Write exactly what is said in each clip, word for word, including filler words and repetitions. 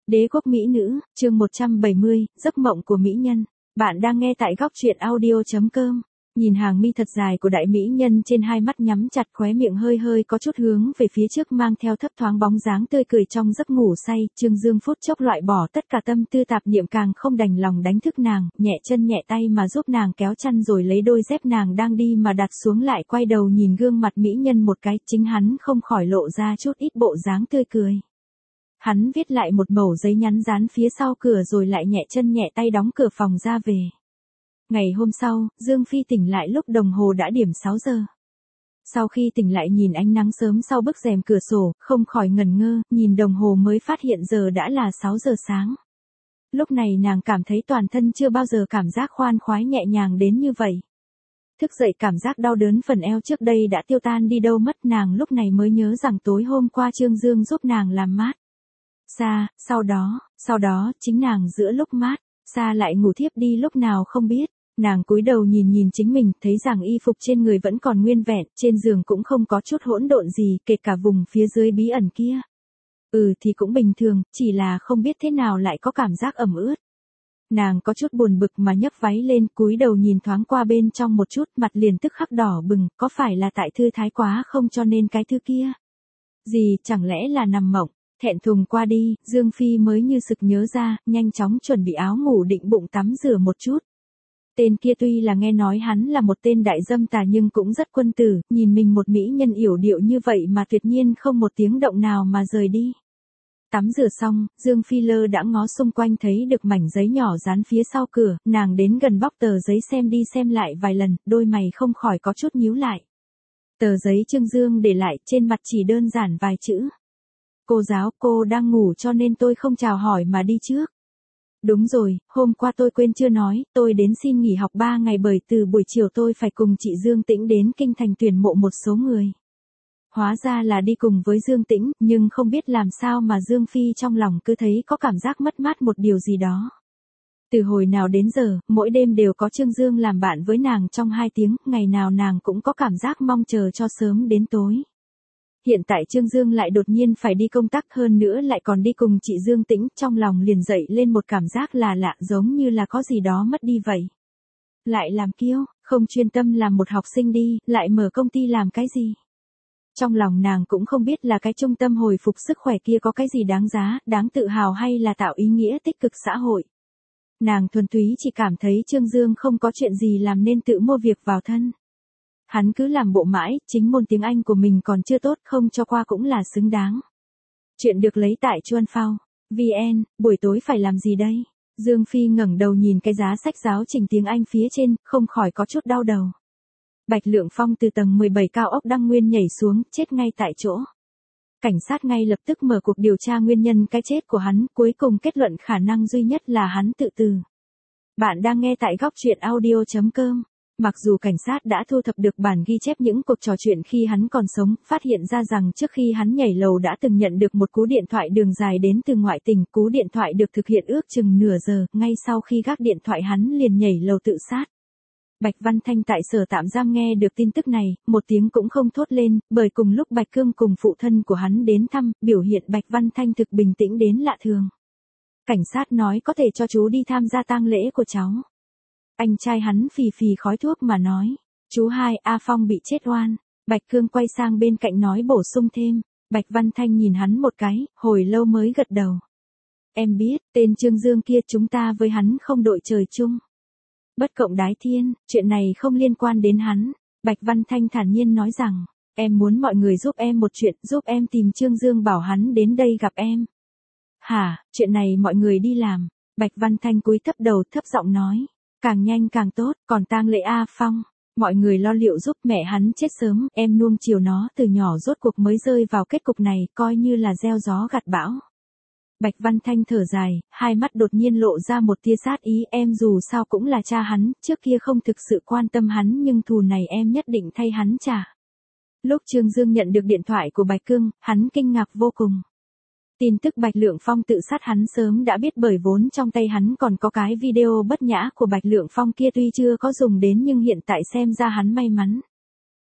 Đế quốc mỹ nữ, chương một trăm bảy mươi, giấc mộng của mỹ nhân. Bạn đang nghe tại góc truyện audio chấm com. Nhìn hàng mi thật dài của đại mỹ nhân trên hai mắt nhắm chặt, khóe miệng hơi hơi có chút hướng về phía trước mang theo thấp thoáng bóng dáng tươi cười trong giấc ngủ say, Trương Dương phút chốc loại bỏ tất cả tâm tư tạp niệm, càng không đành lòng đánh thức nàng, nhẹ chân nhẹ tay mà giúp nàng kéo chăn rồi lấy đôi dép nàng đang đi mà đặt xuống, lại quay đầu nhìn gương mặt mỹ nhân một cái, chính hắn không khỏi lộ ra chút ít bộ dáng tươi cười. Hắn viết lại một mẩu giấy nhắn dán phía sau cửa rồi lại nhẹ chân nhẹ tay đóng cửa phòng ra về. Ngày hôm sau, Dương Phi tỉnh lại lúc đồng hồ đã điểm sáu giờ. Sau khi tỉnh lại nhìn ánh nắng sớm sau bức rèm cửa sổ, không khỏi ngẩn ngơ, nhìn đồng hồ mới phát hiện giờ đã là sáu giờ sáng. Lúc này nàng cảm thấy toàn thân chưa bao giờ cảm giác khoan khoái nhẹ nhàng đến như vậy. Thức dậy cảm giác đau đớn phần eo trước đây đã tiêu tan đi đâu mất, nàng lúc này mới nhớ rằng tối hôm qua Trương Dương giúp nàng làm mát xa, sau đó, sau đó, chính nàng giữa lúc mát xa lại ngủ thiếp đi lúc nào không biết. Nàng cúi đầu nhìn nhìn chính mình, thấy rằng y phục trên người vẫn còn nguyên vẹn, trên giường cũng không có chút hỗn độn gì, kể cả vùng phía dưới bí ẩn kia. Ừ thì cũng bình thường, chỉ là không biết thế nào lại có cảm giác ẩm ướt. Nàng có chút buồn bực mà nhấc váy lên, cúi đầu nhìn thoáng qua bên trong một chút, mặt liền tức khắc đỏ bừng, có phải là tại thư thái quá không cho nên cái thư kia? Gì, chẳng lẽ là nằm mộng? Thẹn thùng qua đi, Dương Phi mới như sực nhớ ra, nhanh chóng chuẩn bị áo ngủ định bụng tắm rửa một chút. Tên kia tuy là nghe nói hắn là một tên đại dâm tà nhưng cũng rất quân tử, nhìn mình một mỹ nhân yểu điệu như vậy mà tuyệt nhiên không một tiếng động nào mà rời đi. Tắm rửa xong, Dương Phi lơ đã ngó xung quanh thấy được mảnh giấy nhỏ dán phía sau cửa, nàng đến gần bóc tờ giấy xem đi xem lại vài lần, đôi mày không khỏi có chút nhíu lại. Tờ giấy Trương Dương để lại trên mặt chỉ đơn giản vài chữ. Cô giáo, cô đang ngủ cho nên tôi không chào hỏi mà đi trước. Đúng rồi, hôm qua tôi quên chưa nói, tôi đến xin nghỉ học ba ngày bởi từ buổi chiều tôi phải cùng chị Dương Tĩnh đến kinh thành tuyển mộ một số người. Hóa ra là đi cùng với Dương Tĩnh, nhưng không biết làm sao mà Dương Phi trong lòng cứ thấy có cảm giác mất mát một điều gì đó. Từ hồi nào đến giờ, mỗi đêm đều có Trương Dương làm bạn với nàng trong hai tiếng, ngày nào nàng cũng có cảm giác mong chờ cho sớm đến tối. Hiện tại Trương Dương lại đột nhiên phải đi công tác, hơn nữa lại còn đi cùng chị Dương Tĩnh, trong lòng liền dậy lên một cảm giác là lạ, giống như là có gì đó mất đi vậy. Lại làm kiêu, không chuyên tâm làm một học sinh đi, lại mở công ty làm cái gì. Trong lòng nàng cũng không biết là cái trung tâm hồi phục sức khỏe kia có cái gì đáng giá, đáng tự hào hay là tạo ý nghĩa tích cực xã hội. Nàng thuần túy chỉ cảm thấy Trương Dương không có chuyện gì làm nên tự mua việc vào thân. Hắn cứ làm bộ mãi, chính môn tiếng Anh của mình còn chưa tốt, không cho qua cũng là xứng đáng. Chuyện được lấy tại Chuan Phao. vê en, buổi tối phải làm gì đây? Dương Phi ngẩng đầu nhìn cái giá sách giáo trình tiếng Anh phía trên, không khỏi có chút đau đầu. Bạch Lượng Phong từ tầng mười bảy cao ốc Đăng Nguyên nhảy xuống, chết ngay tại chỗ. Cảnh sát ngay lập tức mở cuộc điều tra nguyên nhân cái chết của hắn, cuối cùng kết luận khả năng duy nhất là hắn tự tử. Bạn đang nghe tại góc truyện audio chấm com. Mặc dù cảnh sát đã thu thập được bản ghi chép những cuộc trò chuyện khi hắn còn sống, phát hiện ra rằng trước khi hắn nhảy lầu đã từng nhận được một cú điện thoại đường dài đến từ ngoại tình, cú điện thoại được thực hiện ước chừng nửa giờ, ngay sau khi gác điện thoại hắn liền nhảy lầu tự sát. Bạch Văn Thanh tại sở tạm giam nghe được tin tức này, một tiếng cũng không thốt lên, bởi cùng lúc Bạch Cương cùng phụ thân của hắn đến thăm, biểu hiện Bạch Văn Thanh thực bình tĩnh đến lạ thường. Cảnh sát nói có thể cho chú đi tham gia tang lễ của cháu. Anh trai hắn phì phì khói thuốc mà nói, chú hai A Phong bị chết oan. Bạch Cương quay sang bên cạnh nói bổ sung thêm. Bạch Văn Thanh nhìn hắn một cái, hồi lâu mới gật đầu. Em biết, tên Trương Dương kia chúng ta với hắn không đội trời chung. Bất cộng đái thiên, chuyện này không liên quan đến hắn. Bạch Văn Thanh thản nhiên nói rằng, em muốn mọi người giúp em một chuyện, giúp em tìm Trương Dương bảo hắn đến đây gặp em. Hả, chuyện này mọi người đi làm. Bạch Văn Thanh cúi thấp đầu thấp giọng nói. Càng nhanh càng tốt, còn tang lễ A Phong, mọi người lo liệu giúp mẹ hắn chết sớm, em nuông chiều nó từ nhỏ rốt cuộc mới rơi vào kết cục này, coi như là gieo gió gặt bão. Bạch Văn Thanh thở dài, hai mắt đột nhiên lộ ra một tia sát ý, em dù sao cũng là cha hắn, trước kia không thực sự quan tâm hắn nhưng thù này em nhất định thay hắn trả. Lúc Trương Dương nhận được điện thoại của Bạch Cương, hắn kinh ngạc vô cùng. Tin tức Bạch Lượng Phong tự sát hắn sớm đã biết bởi vốn trong tay hắn còn có cái video bất nhã của Bạch Lượng Phong kia tuy chưa có dùng đến nhưng hiện tại xem ra hắn may mắn.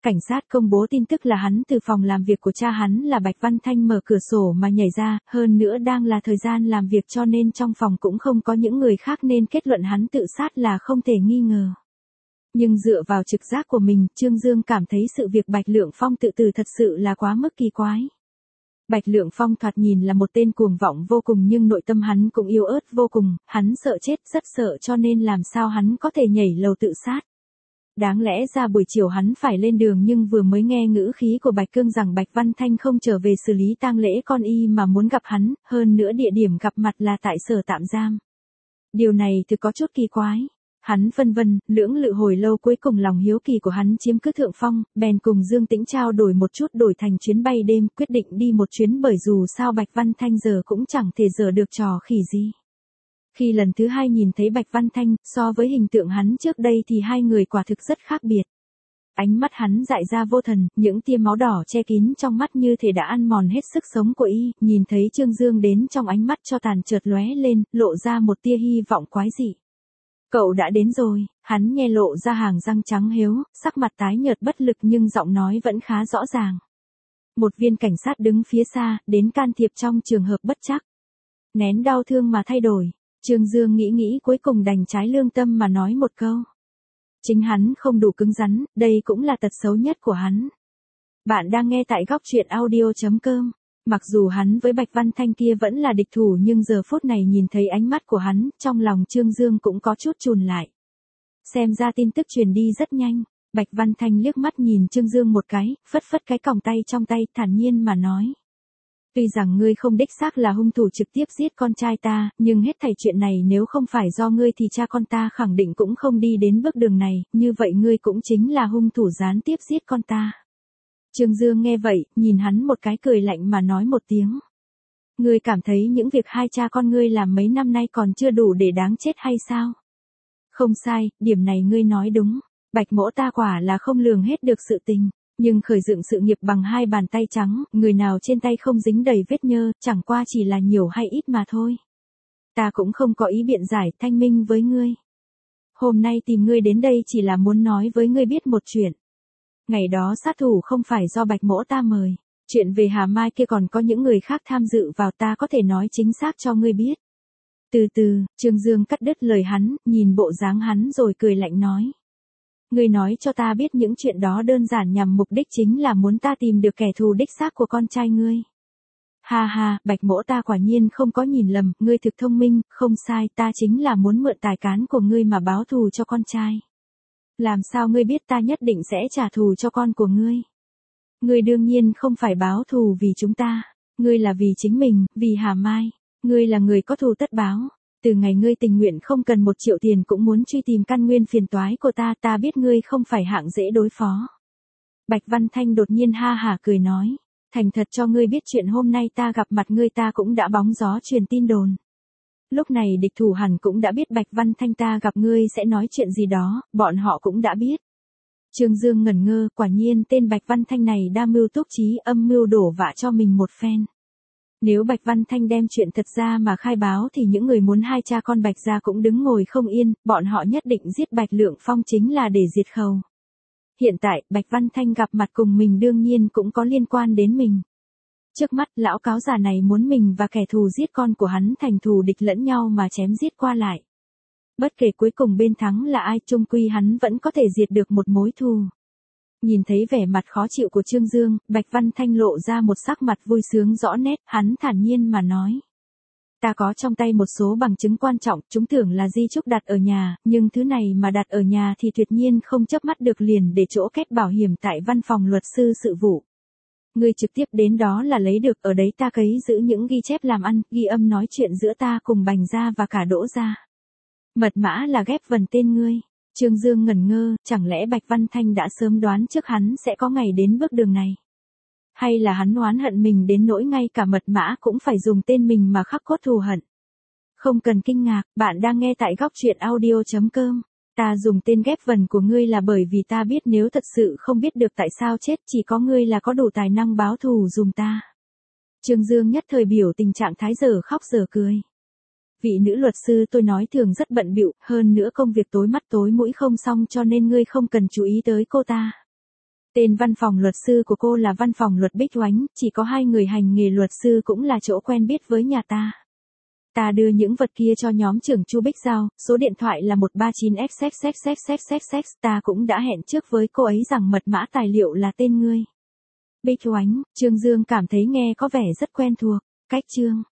Cảnh sát công bố tin tức là hắn từ phòng làm việc của cha hắn là Bạch Văn Thanh mở cửa sổ mà nhảy ra, hơn nữa đang là thời gian làm việc cho nên trong phòng cũng không có những người khác nên kết luận hắn tự sát là không thể nghi ngờ. Nhưng dựa vào trực giác của mình, Trương Dương cảm thấy sự việc Bạch Lượng Phong tự tử thật sự là quá mức kỳ quái. Bạch Lượng Phong thoạt nhìn là một tên cuồng vọng vô cùng nhưng nội tâm hắn cũng yếu ớt vô cùng, hắn sợ chết rất sợ cho nên làm sao hắn có thể nhảy lầu tự sát. Đáng lẽ ra buổi chiều hắn phải lên đường nhưng vừa mới nghe ngữ khí của Bạch Cương rằng Bạch Văn Thanh không trở về xử lý tang lễ con y mà muốn gặp hắn, hơn nữa địa điểm gặp mặt là tại sở tạm giam. Điều này thực có chút kỳ quái. Hắn phân vân, lưỡng lự hồi lâu cuối cùng lòng hiếu kỳ của hắn chiếm cứ thượng phong, bèn cùng Dương Tĩnh trao đổi một chút đổi thành chuyến bay đêm, quyết định đi một chuyến bởi dù sao Bạch Văn Thanh giờ cũng chẳng thể giờ được trò khỉ gì. Khi lần thứ hai nhìn thấy Bạch Văn Thanh, so với hình tượng hắn trước đây thì hai người quả thực rất khác biệt. Ánh mắt hắn dại ra vô thần, những tia máu đỏ che kín trong mắt như thể đã ăn mòn hết sức sống của y, nhìn thấy Trương Dương đến trong ánh mắt cho tàn chợt lóe lên, lộ ra một tia hy vọng quái dị. Cậu đã đến rồi, hắn nhe lộ ra hàng răng trắng héo, sắc mặt tái nhợt bất lực nhưng giọng nói vẫn khá rõ ràng. Một viên cảnh sát đứng phía xa, đến can thiệp trong trường hợp bất trắc. Nén đau thương mà thay đổi, Trương Dương nghĩ nghĩ cuối cùng đành trái lương tâm mà nói một câu. Chính hắn không đủ cứng rắn, đây cũng là tật xấu nhất của hắn. Bạn đang nghe tại góc truyện audio chấm com. Mặc dù hắn với Bạch Văn Thanh kia vẫn là địch thủ nhưng giờ phút này nhìn thấy ánh mắt của hắn, trong lòng Trương Dương cũng có chút chùn lại. Xem ra tin tức truyền đi rất nhanh, Bạch Văn Thanh liếc mắt nhìn Trương Dương một cái, phất phất cái còng tay trong tay thản nhiên mà nói. Tuy rằng ngươi không đích xác là hung thủ trực tiếp giết con trai ta, nhưng hết thảy chuyện này nếu không phải do ngươi thì cha con ta khẳng định cũng không đi đến bước đường này, như vậy ngươi cũng chính là hung thủ gián tiếp giết con ta. Trương Dương nghe vậy, nhìn hắn một cái cười lạnh mà nói một tiếng. Ngươi cảm thấy những việc hai cha con ngươi làm mấy năm nay còn chưa đủ để đáng chết hay sao? Không sai, điểm này ngươi nói đúng. Bạch mỗ ta quả là không lường hết được sự tình. Nhưng khởi dựng sự nghiệp bằng hai bàn tay trắng, người nào trên tay không dính đầy vết nhơ, chẳng qua chỉ là nhiều hay ít mà thôi. Ta cũng không có ý biện giải thanh minh với ngươi. Hôm nay tìm ngươi đến đây chỉ là muốn nói với ngươi biết một chuyện. Ngày đó sát thủ không phải do Bạch mỗ ta mời. Chuyện về Hà Mai kia còn có những người khác tham dự vào ta có thể nói chính xác cho ngươi biết. Từ từ, Trương Dương cắt đứt lời hắn, nhìn bộ dáng hắn rồi cười lạnh nói. Ngươi nói cho ta biết những chuyện đó đơn giản nhằm mục đích chính là muốn ta tìm được kẻ thù đích xác của con trai ngươi. Ha ha, Bạch mỗ ta quả nhiên không có nhìn lầm, ngươi thực thông minh, không sai, ta chính là muốn mượn tài cán của ngươi mà báo thù cho con trai. Làm sao ngươi biết ta nhất định sẽ trả thù cho con của ngươi? Ngươi đương nhiên không phải báo thù vì chúng ta, ngươi là vì chính mình, vì Hà Mai, ngươi là người có thù tất báo. Từ ngày ngươi tình nguyện không cần một triệu tiền cũng muốn truy tìm căn nguyên phiền toái của ta, ta biết ngươi không phải hạng dễ đối phó. Bạch Văn Thanh đột nhiên ha hả cười nói, thành thật cho ngươi biết chuyện hôm nay ta gặp mặt ngươi ta cũng đã bóng gió truyền tin đồn. Lúc này địch thủ hẳn cũng đã biết Bạch Văn Thanh ta gặp ngươi sẽ nói chuyện gì đó, bọn họ cũng đã biết. Trương Dương ngẩn ngơ, quả nhiên tên Bạch Văn Thanh này đa mưu túc trí âm mưu đổ vạ cho mình một phen. Nếu Bạch Văn Thanh đem chuyện thật ra mà khai báo thì những người muốn hai cha con Bạch gia cũng đứng ngồi không yên, bọn họ nhất định giết Bạch Lượng Phong chính là để diệt khẩu. Hiện tại, Bạch Văn Thanh gặp mặt cùng mình đương nhiên cũng có liên quan đến mình. Trước mắt, lão cáo già này muốn mình và kẻ thù giết con của hắn thành thù địch lẫn nhau mà chém giết qua lại. Bất kể cuối cùng bên thắng là ai, chung quy hắn vẫn có thể diệt được một mối thù. Nhìn thấy vẻ mặt khó chịu của Trương Dương, Bạch Văn Thanh lộ ra một sắc mặt vui sướng rõ nét, hắn thản nhiên mà nói. Ta có trong tay một số bằng chứng quan trọng, chúng tưởng là di chúc đặt ở nhà, nhưng thứ này mà đặt ở nhà thì tuyệt nhiên không chớp mắt được liền để chỗ kết bảo hiểm tại văn phòng luật sư sự vụ. Ngươi trực tiếp đến đó là lấy được, ở đấy ta cấy giữ những ghi chép làm ăn, ghi âm nói chuyện giữa ta cùng Bành gia và cả Đỗ gia. Mật mã là ghép vần tên ngươi. Trương Dương ngẩn ngơ, chẳng lẽ Bạch Văn Thanh đã sớm đoán trước hắn sẽ có ngày đến bước đường này? Hay là hắn oán hận mình đến nỗi ngay cả mật mã cũng phải dùng tên mình mà khắc cốt thù hận? Không cần kinh ngạc, bạn đang nghe tại góc truyện audio chấm com. Ta dùng tên ghép vần của ngươi là bởi vì ta biết nếu thật sự không biết được tại sao chết chỉ có ngươi là có đủ tài năng báo thù dùm ta. Trương Dương nhất thời biểu tình trạng thái giờ khóc giờ cười. Vị nữ luật sư tôi nói thường rất bận bịu, hơn nữa công việc tối mắt tối mũi không xong cho nên ngươi không cần chú ý tới cô ta. Tên văn phòng luật sư của cô là văn phòng luật Bích Oánh, chỉ có hai người hành nghề luật sư cũng là chỗ quen biết với nhà ta. Ta đưa những vật kia cho nhóm trưởng Chu Bích Giao, số điện thoại là một ba chín x x x x x x x, ta cũng đã hẹn trước với cô ấy rằng mật mã tài liệu là tên ngươi. Bích Oánh, Trương Dương cảm thấy nghe có vẻ rất quen thuộc. Cách Trương